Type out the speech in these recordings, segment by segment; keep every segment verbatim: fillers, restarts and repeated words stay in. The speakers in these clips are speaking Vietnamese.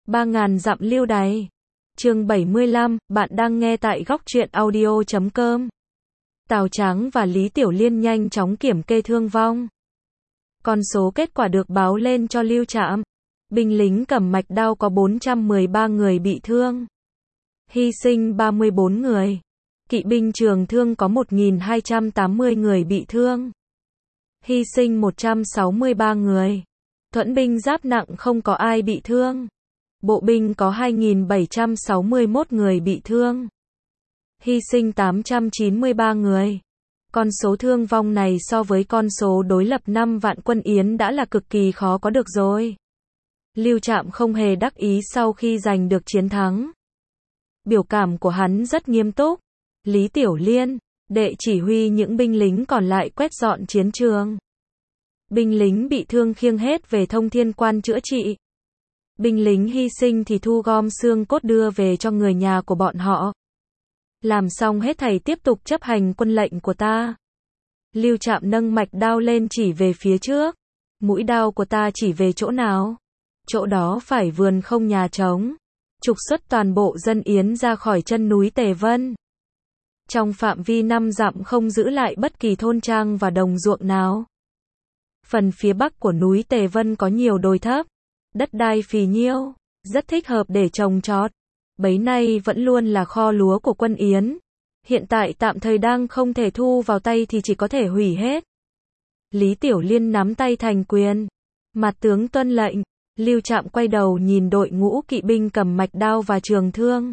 Ba ngàn dặm lưu đày. Chương bảy mươi lăm, bạn đang nghe tại góc truyện audio chấm com. Tào Tráng và Lý Tiểu Liên nhanh chóng kiểm kê thương vong. Con số kết quả được báo lên cho Lưu Trạm. Binh lính cầm mạch đao có bốn trăm mười ba người bị thương. Hy sinh ba mươi bốn người. Kỵ binh trường thương có một nghìn hai trăm tám mươi người bị thương. Hy sinh một trăm sáu mươi ba người. Thuẫn binh giáp nặng không có ai bị thương. Bộ binh có hai nghìn bảy trăm sáu mươi mốt người bị thương. Hy sinh tám trăm chín mươi ba người. Con số thương vong này so với con số đối lập năm vạn quân Yến đã là cực kỳ khó có được rồi. Lưu Trạm không hề đắc ý sau khi giành được chiến thắng. Biểu cảm của hắn rất nghiêm túc. Lý Tiểu Liên, đệ chỉ huy những binh lính còn lại quét dọn chiến trường. Binh lính bị thương khiêng hết về Thông Thiên Quan chữa trị. Binh lính hy sinh thì thu gom xương cốt đưa về cho người nhà của bọn họ. Làm xong hết thảy tiếp tục chấp hành quân lệnh của ta. Lưu Trạm nâng mạch đao lên chỉ về phía trước. Mũi đao của ta chỉ về chỗ nào? Chỗ đó phải vườn không nhà trống. Trục xuất toàn bộ dân Yến ra khỏi chân núi Tề Vân. Trong phạm vi năm dặm không giữ lại bất kỳ thôn trang và đồng ruộng nào. Phần phía bắc của núi Tề Vân có nhiều đồi thấp, đất đai phì nhiêu, rất thích hợp để trồng trọt. Bấy nay vẫn luôn là kho lúa của quân Yến. Hiện tại tạm thời đang không thể thu vào tay thì chỉ có thể hủy hết. Lý Tiểu Liên nắm tay thành quyền. Mặt tướng tuân lệnh. Lưu Trạm quay đầu nhìn đội ngũ kỵ binh cầm mạch đao và trường thương.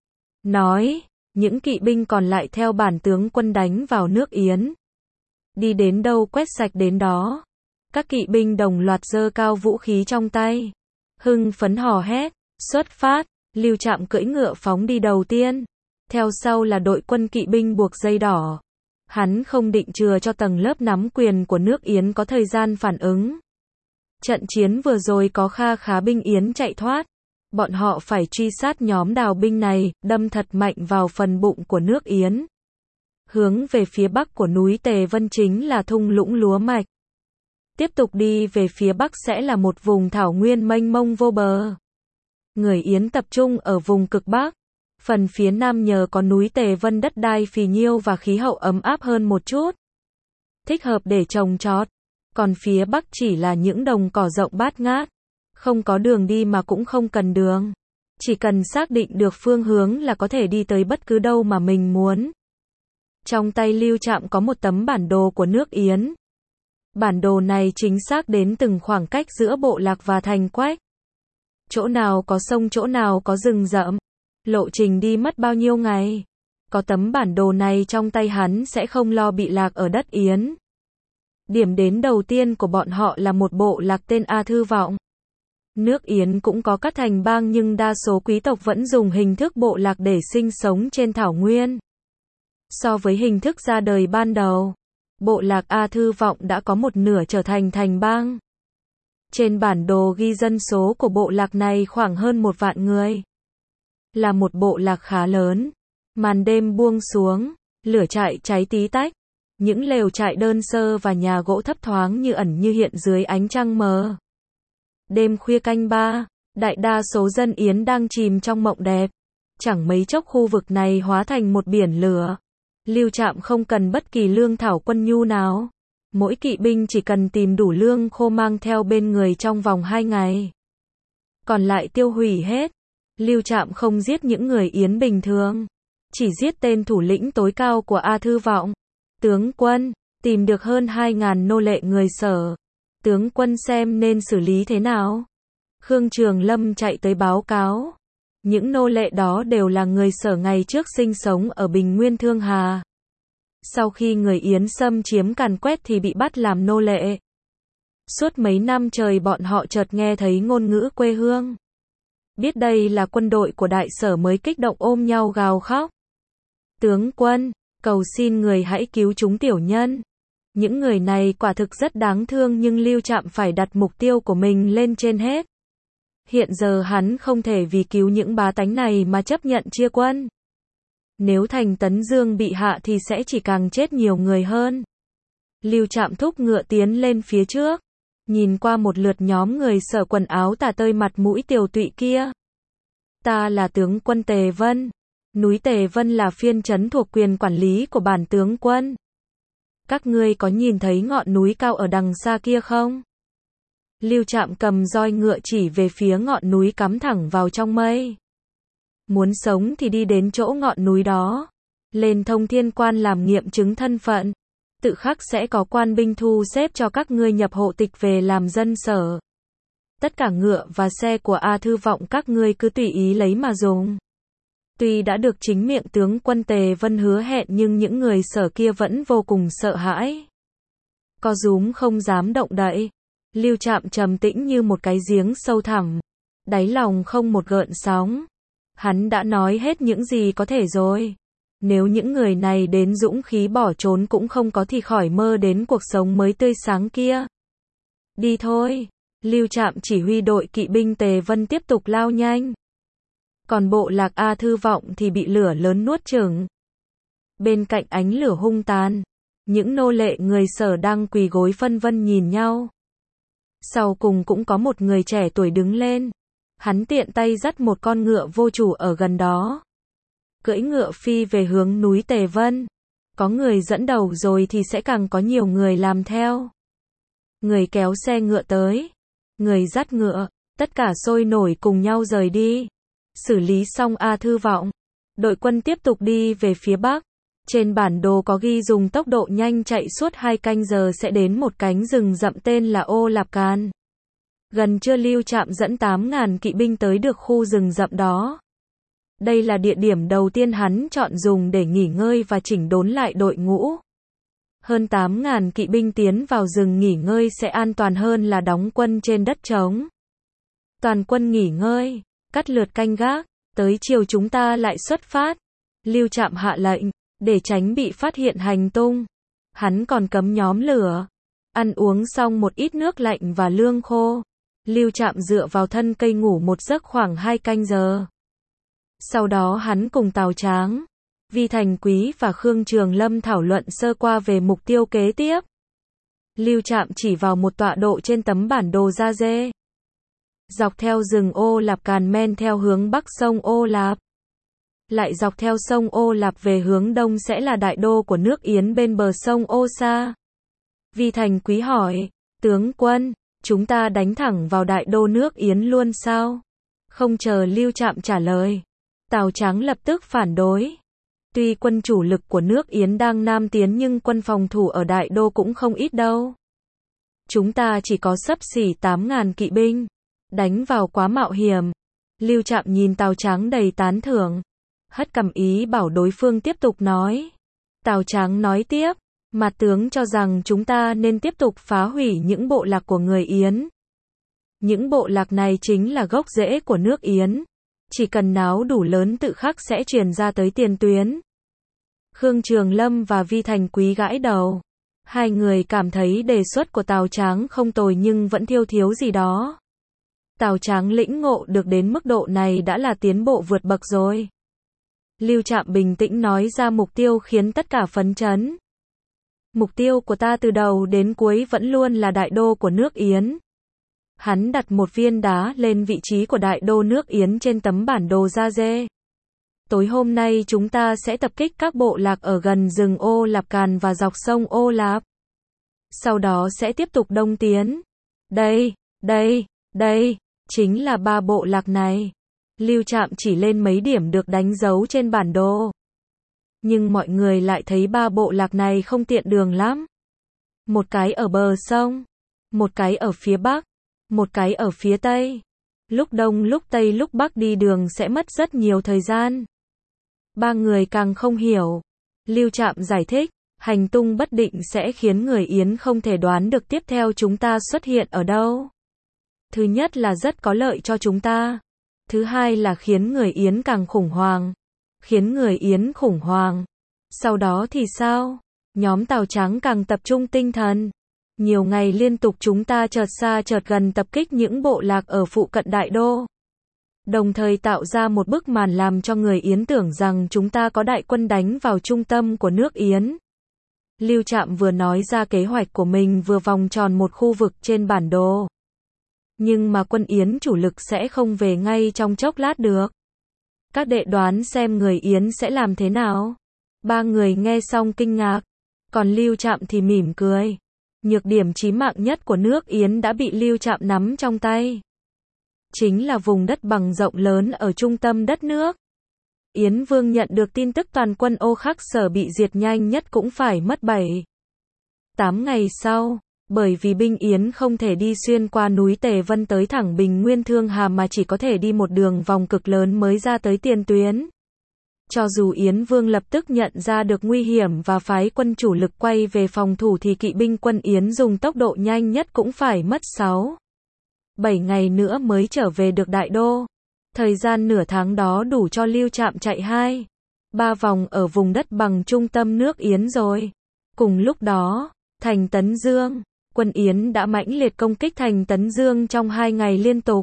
Nói, những kỵ binh còn lại theo bản tướng quân đánh vào nước Yến. Đi đến đâu quét sạch đến đó. Các kỵ binh đồng loạt giơ cao vũ khí trong tay. Hưng phấn hò hét, xuất phát. Lưu Trạm cưỡi ngựa phóng đi đầu tiên. Theo sau là đội quân kỵ binh buộc dây đỏ. Hắn không định chừa cho tầng lớp nắm quyền của nước Yến có thời gian phản ứng. Trận chiến vừa rồi có kha khá binh Yến chạy thoát. Bọn họ phải truy sát nhóm đào binh này, đâm thật mạnh vào phần bụng của nước Yến. Hướng về phía bắc của núi Tề Vân chính là thung lũng lúa mạch. Tiếp tục đi về phía bắc sẽ là một vùng thảo nguyên mênh mông vô bờ. Người Yến tập trung ở vùng cực bắc. Phần phía nam nhờ có núi Tề Vân đất đai phì nhiêu và khí hậu ấm áp hơn một chút. Thích hợp để trồng trọt. Còn phía bắc chỉ là những đồng cỏ rộng bát ngát. Không có đường đi mà cũng không cần đường. Chỉ cần xác định được phương hướng là có thể đi tới bất cứ đâu mà mình muốn. Trong tay Lưu Trạm có một tấm bản đồ của nước Yến. Bản đồ này chính xác đến từng khoảng cách giữa bộ lạc và thành quách. Chỗ nào có sông, chỗ nào có rừng rậm. Lộ trình đi mất bao nhiêu ngày. Có tấm bản đồ này trong tay hắn sẽ không lo bị lạc ở đất Yến. Điểm đến đầu tiên của bọn họ là một bộ lạc tên A Thư Vọng. Nước Yến cũng có các thành bang nhưng đa số quý tộc vẫn dùng hình thức bộ lạc để sinh sống trên thảo nguyên. So với hình thức ra đời ban đầu, bộ lạc A Thư Vọng đã có một nửa trở thành thành bang. Trên bản đồ ghi dân số của bộ lạc này khoảng hơn một vạn người. Là một bộ lạc khá lớn. Màn đêm buông xuống, lửa trại cháy tí tách. Những lều trại đơn sơ và nhà gỗ thấp thoáng như ẩn như hiện dưới ánh trăng mờ. Đêm khuya canh ba, đại đa số dân Yến đang chìm trong mộng đẹp. Chẳng mấy chốc khu vực này hóa thành một biển lửa. Lưu Trạm không cần bất kỳ lương thảo quân nhu nào. Mỗi kỵ binh chỉ cần tìm đủ lương khô mang theo bên người trong vòng hai ngày. Còn lại tiêu hủy hết. Lưu Trạm không giết những người Yến bình thường. Chỉ giết tên thủ lĩnh tối cao của A Thư Vọng. Tướng quân, tìm được hơn hai ngàn nô lệ người Sở. Tướng quân xem nên xử lý thế nào? Khương Trường Lâm chạy tới báo cáo. Những nô lệ đó đều là người Sở ngày trước sinh sống ở Bình Nguyên Thương Hà. Sau khi người Yến xâm chiếm càn quét thì bị bắt làm nô lệ. Suốt mấy năm trời bọn họ chợt nghe thấy ngôn ngữ quê hương. Biết đây là quân đội của Đại Sở mới kích động ôm nhau gào khóc. Tướng quân, cầu xin người hãy cứu chúng tiểu nhân. Những người này quả thực rất đáng thương nhưng Lưu Trạm phải đặt mục tiêu của mình lên trên hết. Hiện giờ hắn không thể vì cứu những bá tánh này mà chấp nhận chia quân. Nếu thành Tấn Dương bị hạ thì sẽ chỉ càng chết nhiều người hơn. Lưu Trạm thúc ngựa tiến lên phía trước. Nhìn qua một lượt nhóm người Sở quần áo tả tơi mặt mũi tiều tụy kia. Ta là tướng quân Tề Vân. Núi Tề Vân là phiên trấn thuộc quyền quản lý của bản tướng quân. Các ngươi có nhìn thấy ngọn núi cao ở đằng xa kia không? Lưu Trạm cầm roi ngựa chỉ về phía ngọn núi cắm thẳng vào trong mây. Muốn sống thì đi đến chỗ ngọn núi đó. Lên thông thiên quan làm nghiệm chứng thân phận. Tự khắc sẽ có quan binh thu xếp cho các ngươi nhập hộ tịch về làm dân sở. Tất cả ngựa và xe của A Thư Vọng các ngươi cứ tùy ý lấy mà dùng. Tuy đã được chính miệng tướng quân Tề Vân hứa hẹn nhưng những người sở kia vẫn vô cùng sợ hãi. Co rúm không dám động đậy. Lưu Trạm trầm tĩnh như một cái giếng sâu thẳm. Đáy lòng không một gợn sóng. Hắn đã nói hết những gì có thể rồi. Nếu những người này đến dũng khí bỏ trốn cũng không có thì khỏi mơ đến cuộc sống mới tươi sáng kia. Đi thôi. Lưu Trạm chỉ huy đội kỵ binh Tề Vân tiếp tục lao nhanh. Còn bộ lạc A Thư Vọng thì bị lửa lớn nuốt chửng. Bên cạnh ánh lửa hung tàn, những nô lệ người sở đang quỳ gối phân vân nhìn nhau. Sau cùng cũng có một người trẻ tuổi đứng lên. Hắn tiện tay dắt một con ngựa vô chủ ở gần đó. Cưỡi ngựa phi về hướng núi Tề Vân. Có người dẫn đầu rồi thì sẽ càng có nhiều người làm theo. Người kéo xe ngựa tới. Người dắt ngựa. Tất cả sôi nổi cùng nhau rời đi. Xử lý xong A Thư Vọng. Đội quân tiếp tục đi về phía bắc. Trên bản đồ có ghi dùng tốc độ nhanh chạy suốt hai canh giờ sẽ đến một cánh rừng rậm tên là Ô Lạp Can. Gần trưa Lưu Trạm dẫn tám nghìn kỵ binh tới được khu rừng rậm đó. Đây là địa điểm đầu tiên hắn chọn dùng để nghỉ ngơi và chỉnh đốn lại đội ngũ. Hơn tám nghìn kỵ binh tiến vào rừng nghỉ ngơi sẽ an toàn hơn là đóng quân trên đất trống. Toàn quân nghỉ ngơi, cắt lượt canh gác, tới chiều chúng ta lại xuất phát. Lưu Trạm hạ lệnh, để tránh bị phát hiện hành tung. Hắn còn cấm nhóm lửa. Ăn uống xong một ít nước lạnh và lương khô. Lưu Trạm dựa vào thân cây ngủ một giấc khoảng hai canh giờ. Sau đó hắn cùng Tào Tráng, Vi Thành Quý và Khương Trường Lâm thảo luận sơ qua về mục tiêu kế tiếp. Lưu Trạm chỉ vào một tọa độ trên tấm bản đồ da dê. Dọc theo rừng Ô Lạp Càn men theo hướng bắc sông Ô Lạp. Lại dọc theo sông Ô Lạp về hướng đông sẽ là đại đô của nước Yến bên bờ sông Ô Sa. Vi Thành Quý hỏi, tướng quân, chúng ta đánh thẳng vào đại đô nước Yến luôn sao? Không chờ Lưu Trạm trả lời. Tào Tráng lập tức phản đối. Tuy quân chủ lực của nước Yến đang nam tiến nhưng quân phòng thủ ở đại đô cũng không ít đâu. Chúng ta chỉ có xấp xỉ tám nghìn kỵ binh. Đánh vào quá mạo hiểm. Lưu Trạm nhìn Tào Tráng đầy tán thưởng. Hất cằm ý bảo đối phương tiếp tục nói. Tào Tráng nói tiếp. Mà tướng cho rằng chúng ta nên tiếp tục phá hủy những bộ lạc của người Yến. Những bộ lạc này chính là gốc rễ của nước Yến. Chỉ cần náo đủ lớn tự khắc sẽ truyền ra tới tiền tuyến. Khương Trường Lâm và Vi Thành Quý gãi đầu. Hai người cảm thấy đề xuất của Tào Tráng không tồi nhưng vẫn thiếu thiếu gì đó. Tào Tráng lĩnh ngộ được đến mức độ này đã là tiến bộ vượt bậc rồi. Lưu Trạm bình tĩnh nói ra mục tiêu khiến tất cả phấn chấn. Mục tiêu của ta từ đầu đến cuối vẫn luôn là đại đô của nước Yến. Hắn đặt một viên đá lên vị trí của đại đô nước Yến trên tấm bản đồ da dê. Tối hôm nay chúng ta sẽ tập kích các bộ lạc ở gần rừng Ô Lạp Càn và dọc sông Ô Lạp. Sau đó sẽ tiếp tục đông tiến. Đây, đây, đây, chính là ba bộ lạc này. Lưu Trạm chỉ lên mấy điểm được đánh dấu trên bản đồ. Nhưng mọi người lại thấy ba bộ lạc này không tiện đường lắm. Một cái ở bờ sông, một cái ở phía bắc, một cái ở phía tây. Lúc đông lúc tây lúc bắc đi đường sẽ mất rất nhiều thời gian. Ba người càng không hiểu. Lưu Trạm giải thích, hành tung bất định sẽ khiến người Yến không thể đoán được tiếp theo chúng ta xuất hiện ở đâu. Thứ nhất là rất có lợi cho chúng ta. Thứ hai là khiến người Yến càng khủng hoảng. Khiến người Yến khủng hoảng. Sau đó thì sao? Nhóm Tào Tráng càng tập trung tinh thần. Nhiều ngày liên tục chúng ta chợt xa chợt gần tập kích những bộ lạc ở phụ cận đại đô. Đồng thời tạo ra một bức màn làm cho người Yến tưởng rằng chúng ta có đại quân đánh vào trung tâm của nước Yến. Lưu Trạm vừa nói ra kế hoạch của mình vừa vòng tròn một khu vực trên bản đồ. Nhưng mà quân Yến chủ lực sẽ không về ngay trong chốc lát được. Các đệ đoán xem người Yến sẽ làm thế nào? Ba người nghe xong kinh ngạc, còn Lưu Trạm thì mỉm cười. Nhược điểm chí mạng nhất của nước Yến đã bị Lưu Trạm nắm trong tay. Chính là vùng đất bằng rộng lớn ở trung tâm đất nước. Yến Vương nhận được tin tức toàn quân Ô Khắc Sở bị diệt nhanh nhất cũng phải mất bảy, tám ngày sau, bởi vì binh Yến không thể đi xuyên qua núi Tề Vân tới thẳng Bình Nguyên Thương Hàm mà chỉ có thể đi một đường vòng cực lớn mới ra tới tiền tuyến. Cho dù Yến Vương lập tức nhận ra được nguy hiểm và phái quân chủ lực quay về phòng thủ thì kỵ binh quân Yến dùng tốc độ nhanh nhất cũng phải mất sáu, bảy ngày nữa mới trở về được đại đô. Thời gian nửa tháng đó đủ cho Lưu Trạm chạy hai, ba vòng ở vùng đất bằng trung tâm nước Yến rồi. Cùng lúc đó, thành Tấn Dương, quân Yến đã mãnh liệt công kích thành Tấn Dương trong hai ngày liên tục.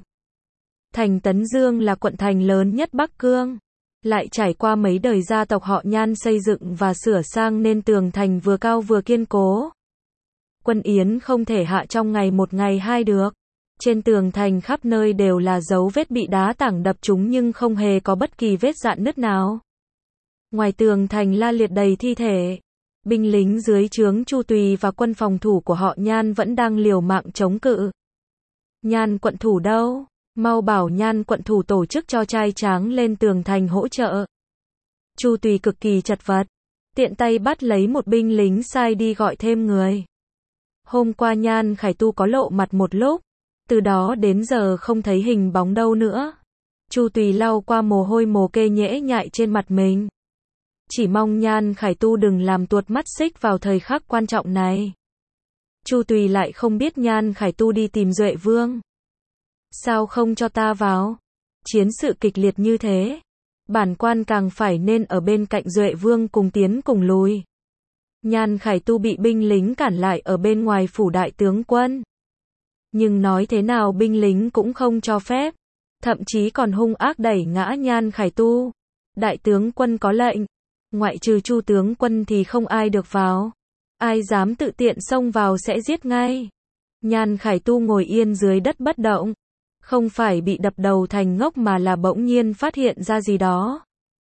Thành Tấn Dương là quận thành lớn nhất Bắc Cương, lại trải qua mấy đời gia tộc họ Nhan xây dựng và sửa sang nên tường thành vừa cao vừa kiên cố. Quân Yến không thể hạ trong ngày một ngày hai được. Trên tường thành khắp nơi đều là dấu vết bị đá tảng đập trúng nhưng không hề có bất kỳ vết rạn nứt nào. Ngoài tường thành la liệt đầy thi thể. Binh lính dưới trướng Chu Tùy và quân phòng thủ của họ Nhan vẫn đang liều mạng chống cự. Nhan quận thủ đâu? Mau bảo Nhan quận thủ tổ chức cho trai tráng lên tường thành hỗ trợ. Chu Tùy cực kỳ chật vật, tiện tay bắt lấy một binh lính sai đi gọi thêm người. Hôm qua Nhan Khải Tu có lộ mặt một lúc, từ đó đến giờ không thấy hình bóng đâu nữa. Chu Tùy lau qua mồ hôi mồ kê nhễ nhại trên mặt mình. Chỉ mong Nhan Khải Tu đừng làm tuột mắt xích vào thời khắc quan trọng này. Chu Tùy lại không biết Nhan Khải Tu đi tìm Duệ Vương. Sao không cho ta vào? Chiến sự kịch liệt như thế, bản quan càng phải nên ở bên cạnh Duệ Vương cùng tiến cùng lùi. Nhan Khải Tu bị binh lính cản lại ở bên ngoài phủ đại tướng quân. Nhưng nói thế nào binh lính cũng không cho phép, thậm chí còn hung ác đẩy ngã Nhan Khải Tu. Đại tướng quân có lệnh, ngoại trừ Chu tướng quân thì không ai được vào. Ai dám tự tiện xông vào sẽ giết ngay. Nhan Khải Tu ngồi yên dưới đất bất động, không phải bị đập đầu thành ngốc mà là bỗng nhiên phát hiện ra gì đó.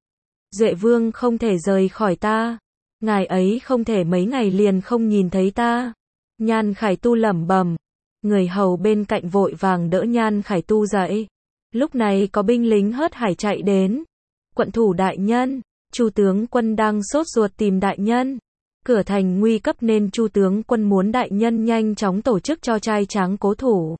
Duệ Vương không thể rời khỏi ta, ngài ấy không thể mấy ngày liền không nhìn thấy ta. Nhan Khải Tu lẩm bẩm. Người hầu bên cạnh vội vàng đỡ Nhan Khải Tu dậy. Lúc này có binh lính hớt hải chạy đến. Quận thủ đại nhân, Chu tướng quân đang sốt ruột tìm đại nhân. Cửa thành nguy cấp nên Chu tướng quân muốn đại nhân nhanh chóng tổ chức cho trai tráng cố thủ.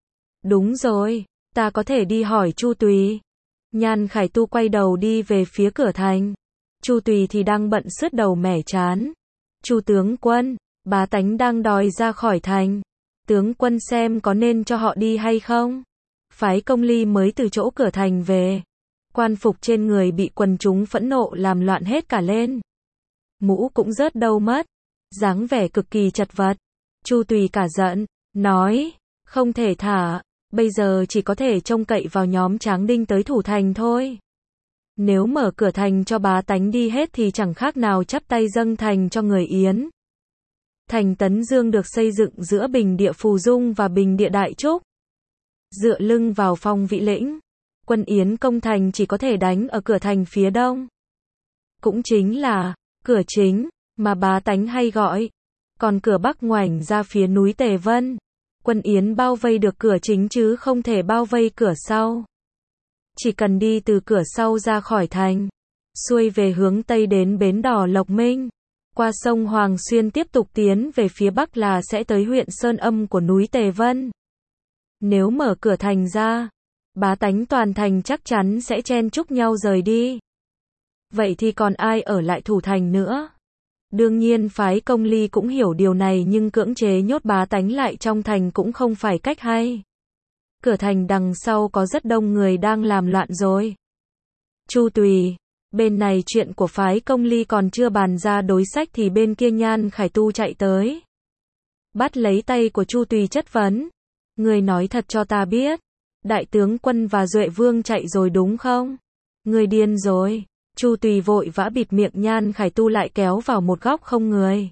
Đúng rồi, ta có thể đi hỏi Chu Tùy. Nhan Khải Tu quay đầu đi về phía cửa thành. Chu Tùy thì đang bận sứt đầu mẻ chán. Chu tướng quân, bá tánh đang đòi ra khỏi thành. Tướng quân xem có nên cho họ đi hay không? Phái Công Ly mới từ chỗ cửa thành về. Quan phục trên người bị quần chúng phẫn nộ làm loạn hết cả lên. Mũ cũng rớt đâu mất. Dáng vẻ cực kỳ chật vật. Chu Tùy cả giận, nói, không thể thả, bây giờ chỉ có thể trông cậy vào nhóm Tráng Đinh tới thủ thành thôi. Nếu mở cửa thành cho bá tánh đi hết thì chẳng khác nào chắp tay dâng thành cho người Yến. Thành Tấn Dương được xây dựng giữa bình địa Phù Dung và bình địa Đại Trúc. Dựa lưng vào Phong Vị Lĩnh, quân Yến công thành chỉ có thể đánh ở cửa thành phía đông. Cũng chính là cửa chính mà bá tánh hay gọi. Còn cửa bắc ngoảnh ra phía núi Tề Vân. Quân Yến bao vây được cửa chính chứ không thể bao vây cửa sau. Chỉ cần đi từ cửa sau ra khỏi thành, xuôi về hướng tây đến bến đò Lộc Minh, qua sông Hoàng Xuyên tiếp tục tiến về phía bắc là sẽ tới huyện Sơn Âm của núi Tề Vân. Nếu mở cửa thành ra, bá tánh toàn thành chắc chắn sẽ chen chúc nhau rời đi. Vậy thì còn ai ở lại thủ thành nữa? Đương nhiên phái Công Ly cũng hiểu điều này nhưng cưỡng chế nhốt bá tánh lại trong thành cũng không phải cách hay. Cửa thành đằng sau có rất đông người đang làm loạn rồi. Chu Tùy, bên này chuyện của phái Công Ly còn chưa bàn ra đối sách thì bên kia Nhan Khải Tu chạy tới. Bắt lấy tay của Chu Tùy chất vấn. Người nói thật cho ta biết, đại tướng quân và Duệ Vương chạy rồi đúng không? Người điên rồi. Chu Tùy vội vã bịt miệng Nhan Khải Tu lại kéo vào một góc không người.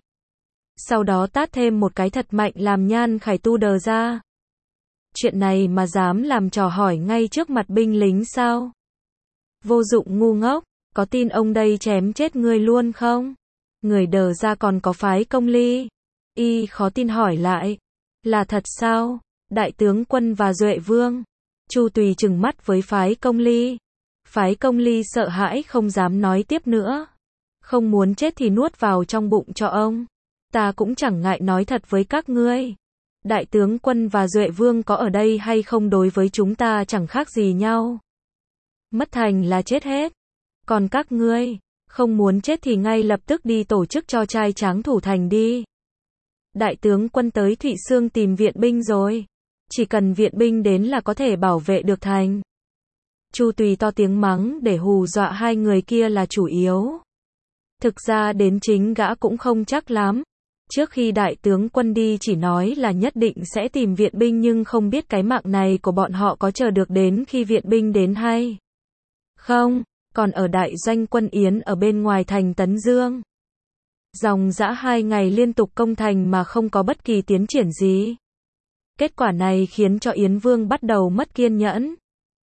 Sau đó tát thêm một cái thật mạnh làm Nhan Khải Tu đờ ra. Chuyện này mà dám làm trò hỏi ngay trước mặt binh lính sao? Vô dụng ngu ngốc, có tin ông đây chém chết ngươi luôn không? Người đờ ra còn có phái công ly. Y khó tin hỏi lại. Là thật sao? Đại tướng quân và Duệ Vương. Chu Tùy trừng mắt với phái công ly. Phái công ly sợ hãi không dám nói tiếp nữa. Không muốn chết thì nuốt vào trong bụng cho ông. Ta cũng chẳng ngại nói thật với các ngươi. Đại tướng quân và Duệ Vương có ở đây hay không đối với chúng ta chẳng khác gì nhau. Mất thành là chết hết. Còn các ngươi, không muốn chết thì ngay lập tức đi tổ chức cho trai tráng thủ thành đi. Đại tướng quân tới Thụy Xương tìm viện binh rồi. Chỉ cần viện binh đến là có thể bảo vệ được thành. Chu Tùy to tiếng mắng để hù dọa hai người kia là chủ yếu. Thực ra đến chính gã cũng không chắc lắm. Trước khi đại tướng quân đi chỉ nói là nhất định sẽ tìm viện binh nhưng không biết cái mạng này của bọn họ có chờ được đến khi viện binh đến hay không. Còn ở đại doanh quân Yến ở bên ngoài thành Tấn Dương. Dòng dã hai ngày liên tục công thành mà không có bất kỳ tiến triển gì. Kết quả này khiến cho Yến Vương bắt đầu mất kiên nhẫn.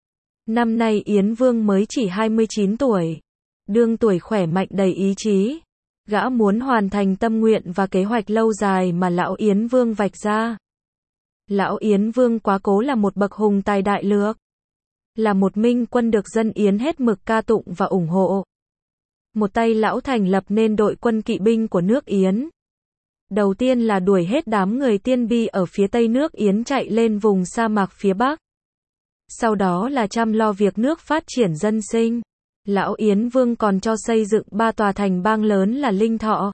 Năm nay Yến Vương mới chỉ hai mươi chín tuổi. Đương tuổi khỏe mạnh đầy ý chí. Gã muốn hoàn thành tâm nguyện và kế hoạch lâu dài mà lão Yến Vương vạch ra. Lão Yến Vương quá cố là một bậc hùng tài đại lược. Là một minh quân được dân Yến hết mực ca tụng và ủng hộ. Một tay lão thành lập nên đội quân kỵ binh của nước Yến. Đầu tiên là đuổi hết đám người Tiên Bi ở phía tây nước Yến chạy lên vùng sa mạc phía bắc. Sau đó là chăm lo việc nước phát triển dân sinh. Lão Yến Vương còn cho xây dựng ba tòa thành bang lớn là Linh Thọ,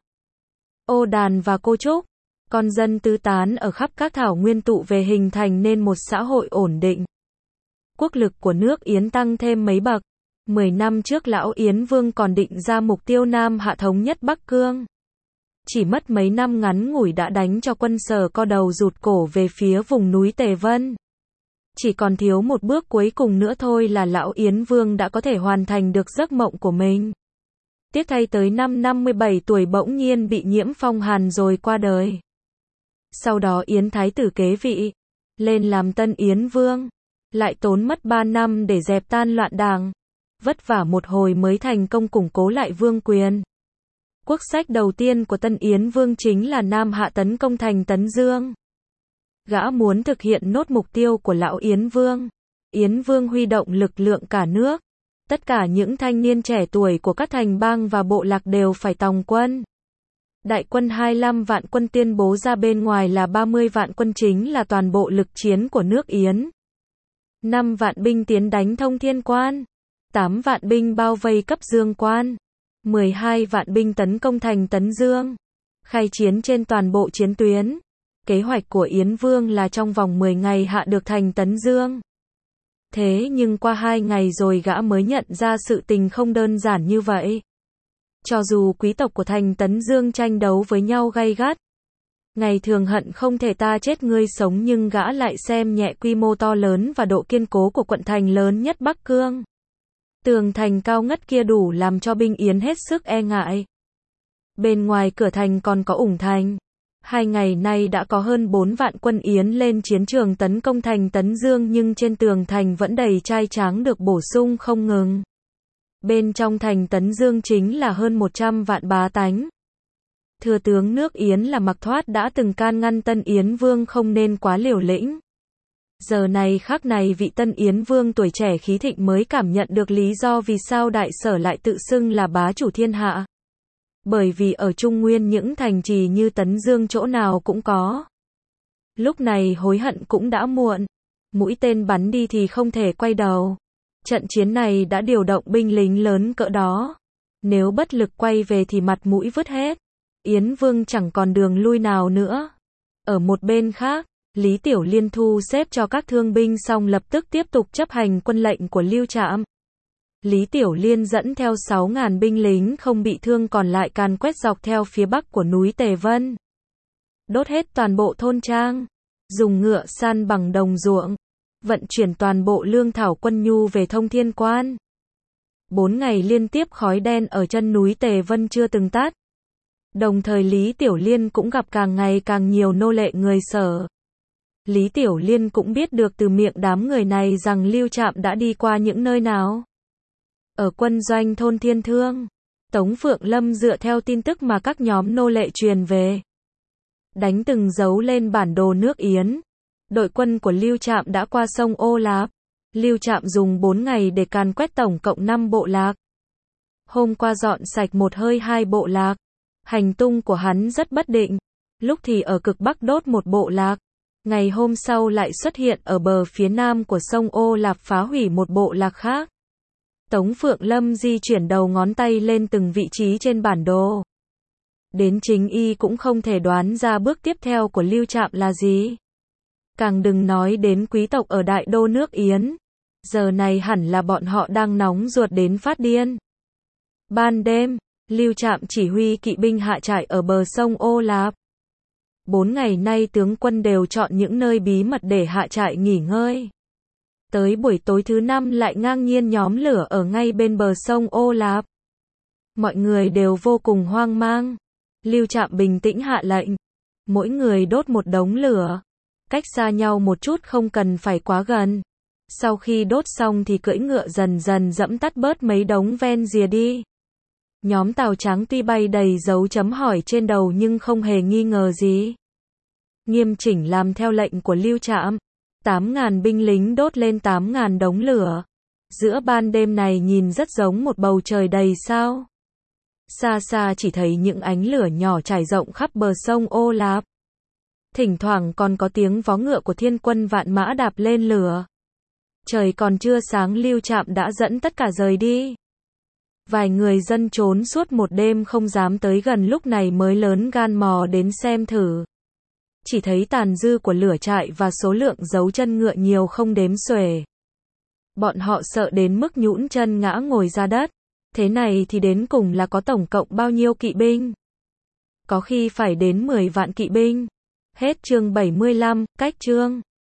Ô Đàn và Cô Trúc. Con dân tứ tán ở khắp các thảo nguyên tụ về hình thành nên một xã hội ổn định. Quốc lực của nước Yến tăng thêm mấy bậc. Mười năm trước lão Yến Vương còn định ra mục tiêu Nam Hạ thống nhất Bắc Cương. Chỉ mất mấy năm ngắn ngủi đã đánh cho quân Sở co đầu rụt cổ về phía vùng núi Tề Vân. Chỉ còn thiếu một bước cuối cùng nữa thôi là lão Yến Vương đã có thể hoàn thành được giấc mộng của mình. Tiếc thay tới năm năm mươi bảy tuổi bỗng nhiên bị nhiễm phong hàn rồi qua đời. Sau đó Yến Thái tử kế vị, lên làm tân Yến Vương. Lại tốn mất ba năm để dẹp tan loạn đảng. Vất vả một hồi mới thành công củng cố lại vương quyền. Quốc sách đầu tiên của tân Yến Vương chính là Nam Hạ tấn công thành Tấn Dương. Gã muốn thực hiện nốt mục tiêu của lão Yến Vương. Yến Vương huy động lực lượng cả nước. Tất cả những thanh niên trẻ tuổi của các thành bang và bộ lạc đều phải tòng quân. Đại quân hai mươi lăm vạn quân tuyên bố ra bên ngoài là ba mươi vạn quân chính là toàn bộ lực chiến của nước Yến. năm vạn binh tiến đánh Thông Thiên Quan. tám vạn binh bao vây Cấp Dương Quan. mười hai vạn binh tấn công thành Tấn Dương. Khai chiến trên toàn bộ chiến tuyến. Kế hoạch của Yến Vương là trong vòng mười ngày hạ được thành Tấn Dương. Thế nhưng qua hai ngày rồi gã mới nhận ra sự tình không đơn giản như vậy. Cho dù quý tộc của thành Tấn Dương tranh đấu với nhau gay gắt, ngày thường hận không thể ta chết ngươi sống, nhưng gã lại xem nhẹ quy mô to lớn và độ kiên cố của quận thành lớn nhất Bắc Cương. Tường thành cao ngất kia đủ làm cho binh Yến hết sức e ngại. Bên ngoài cửa thành còn có ủng thành. Hai ngày nay đã có hơn bốn vạn quân Yến lên chiến trường tấn công thành Tấn Dương, nhưng trên tường thành vẫn đầy trai tráng được bổ sung không ngừng. Bên trong thành Tấn Dương chính là hơn một trăm vạn bá tánh. Thừa tướng nước Yến là Mặc Thoát đã từng can ngăn tân Yến Vương không nên quá liều lĩnh. Giờ này khắc này vị tân Yến Vương tuổi trẻ khí thịnh mới cảm nhận được lý do vì sao Đại Sở lại tự xưng là bá chủ thiên hạ. Bởi vì ở Trung Nguyên những thành trì như Tấn Dương chỗ nào cũng có. Lúc này hối hận cũng đã muộn. Mũi tên bắn đi thì không thể quay đầu. Trận chiến này đã điều động binh lính lớn cỡ đó. Nếu bất lực quay về thì mặt mũi vứt hết. Yến Vương chẳng còn đường lui nào nữa. Ở một bên khác, Lý Tiểu Liên thu xếp cho các thương binh xong lập tức tiếp tục chấp hành quân lệnh của Lưu Trạm. Lý Tiểu Liên dẫn theo sáu nghìn binh lính không bị thương còn lại càn quét dọc theo phía bắc của núi Tề Vân. Đốt hết toàn bộ thôn trang, dùng ngựa san bằng đồng ruộng, vận chuyển toàn bộ lương thảo quân nhu về Thông Thiên Quan. Bốn ngày liên tiếp khói đen ở chân núi Tề Vân chưa từng tắt. Đồng thời Lý Tiểu Liên cũng gặp càng ngày càng nhiều nô lệ người Sở. Lý Tiểu Liên cũng biết được từ miệng đám người này rằng Lưu Trạm đã đi qua những nơi nào. Ở quân doanh thôn Thiên Thương, Tống Phượng Lâm dựa theo tin tức mà các nhóm nô lệ truyền về, đánh từng dấu lên bản đồ nước Yến. Đội quân của Lưu Trạm đã qua sông Ô Lạp. Lưu Trạm dùng bốn ngày để càn quét tổng cộng năm bộ lạc. Hôm qua dọn sạch một hơi hai bộ lạc. Hành tung của hắn rất bất định. Lúc thì ở cực Bắc đốt một bộ lạc. Ngày hôm sau lại xuất hiện ở bờ phía nam của sông Ô Lạp phá hủy một bộ lạc khác. Tống Phượng Lâm di chuyển đầu ngón tay lên từng vị trí trên bản đồ. Đến chính y cũng không thể đoán ra bước tiếp theo của Lưu Trạm là gì. Càng đừng nói đến quý tộc ở đại đô nước Yến. Giờ này hẳn là bọn họ đang nóng ruột đến phát điên. Ban đêm, Lưu Trạm chỉ huy kỵ binh hạ trại ở bờ sông Ô Lạp. Bốn ngày nay tướng quân đều chọn những nơi bí mật để hạ trại nghỉ ngơi. Tới buổi tối thứ năm lại ngang nhiên nhóm lửa ở ngay bên bờ sông Ô Lạp. Mọi người đều vô cùng hoang mang. Lưu Trạm bình tĩnh hạ lệnh. Mỗi người đốt một đống lửa. Cách xa nhau một chút không cần phải quá gần. Sau khi đốt xong thì cưỡi ngựa dần dần dẫm tắt bớt mấy đống ven rìa đi. Nhóm Tào Trắng tuy bay đầy dấu chấm hỏi trên đầu nhưng không hề nghi ngờ gì. Nghiêm chỉnh làm theo lệnh của Lưu Trạm. tám ngàn binh lính đốt lên tám ngàn đống lửa. Giữa ban đêm này nhìn rất giống một bầu trời đầy sao. Xa xa chỉ thấy những ánh lửa nhỏ trải rộng khắp bờ sông Ô Lạp. Thỉnh thoảng còn có tiếng vó ngựa của thiên quân vạn mã đạp lên lửa. Trời còn chưa sáng Lưu Trạm đã dẫn tất cả rời đi. Vài người dân trốn suốt một đêm không dám tới gần lúc này mới lớn gan mò đến xem thử. Chỉ thấy tàn dư của lửa trại và số lượng dấu chân ngựa nhiều không đếm xuể. Bọn họ sợ đến mức nhũn chân ngã ngồi ra đất. Thế này thì đến cùng là có tổng cộng bao nhiêu kỵ binh? Có khi phải đến mười vạn kỵ binh. Hết chương bảy mươi lăm, cách chương.